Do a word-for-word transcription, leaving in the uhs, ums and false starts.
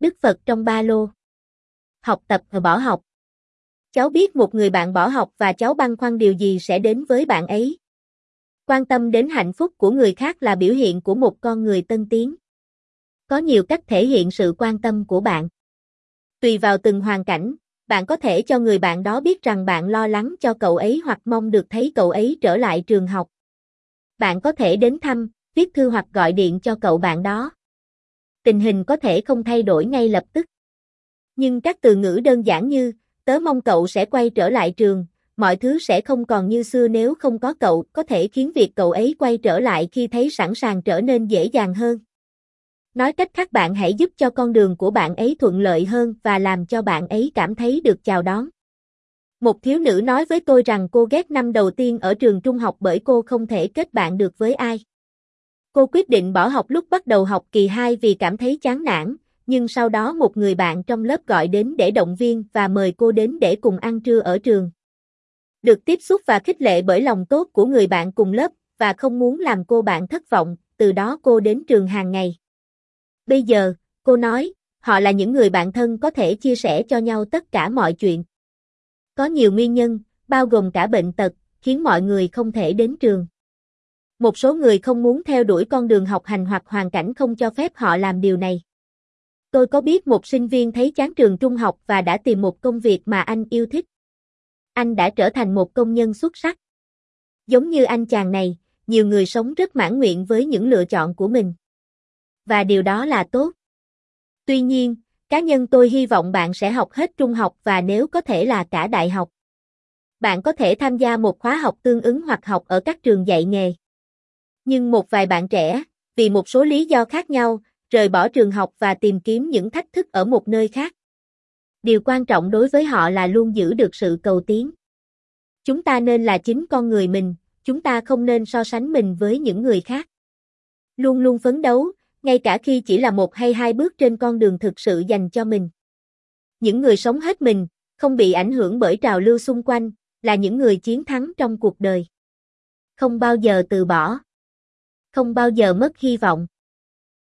Đức Phật trong ba lô. Học tập và bỏ học. Cháu biết một người bạn bỏ học và cháu băn khoăn điều gì sẽ đến với bạn ấy. Quan tâm đến hạnh phúc của người khác là biểu hiện của một con người tân tiến. Có nhiều cách thể hiện sự quan tâm của bạn. Tùy vào từng hoàn cảnh, bạn có thể cho người bạn đó biết rằng bạn lo lắng cho cậu ấy hoặc mong được thấy cậu ấy trở lại trường học. Bạn có thể đến thăm, viết thư hoặc gọi điện cho cậu bạn đó. Tình hình có thể không thay đổi ngay lập tức. Nhưng các từ ngữ đơn giản như, tớ mong cậu sẽ quay trở lại trường, mọi thứ sẽ không còn như xưa nếu không có cậu, có thể khiến việc cậu ấy quay trở lại khi thấy sẵn sàng trở nên dễ dàng hơn. Nói cách khác, bạn hãy giúp cho con đường của bạn ấy thuận lợi hơn và làm cho bạn ấy cảm thấy được chào đón. Một thiếu nữ nói với tôi rằng cô ghét năm đầu tiên ở trường trung học bởi cô không thể kết bạn được với ai. Cô quyết định bỏ học lúc bắt đầu học kỳ hai vì cảm thấy chán nản, nhưng sau đó một người bạn trong lớp gọi đến để động viên và mời cô đến để cùng ăn trưa ở trường. Được tiếp xúc và khích lệ bởi lòng tốt của người bạn cùng lớp và không muốn làm cô bạn thất vọng, từ đó cô đến trường hàng ngày. Bây giờ, cô nói, họ là những người bạn thân có thể chia sẻ cho nhau tất cả mọi chuyện. Có nhiều nguyên nhân, bao gồm cả bệnh tật, khiến mọi người không thể đến trường. Một số người không muốn theo đuổi con đường học hành hoặc hoàn cảnh không cho phép họ làm điều này. Tôi có biết một sinh viên thấy chán trường trung học và đã tìm một công việc mà anh yêu thích. Anh đã trở thành một công nhân xuất sắc. Giống như anh chàng này, nhiều người sống rất mãn nguyện với những lựa chọn của mình. Và điều đó là tốt. Tuy nhiên, cá nhân tôi hy vọng bạn sẽ học hết trung học và nếu có thể là cả đại học. Bạn có thể tham gia một khóa học tương ứng hoặc học ở các trường dạy nghề. Nhưng một vài bạn trẻ, vì một số lý do khác nhau, rời bỏ trường học và tìm kiếm những thách thức ở một nơi khác. Điều quan trọng đối với họ là luôn giữ được sự cầu tiến. Chúng ta nên là chính con người mình, chúng ta không nên so sánh mình với những người khác. Luôn luôn phấn đấu, ngay cả khi chỉ là một hay hai bước trên con đường thực sự dành cho mình. Những người sống hết mình, không bị ảnh hưởng bởi trào lưu xung quanh, là những người chiến thắng trong cuộc đời. Không bao giờ từ bỏ. Không bao giờ mất hy vọng.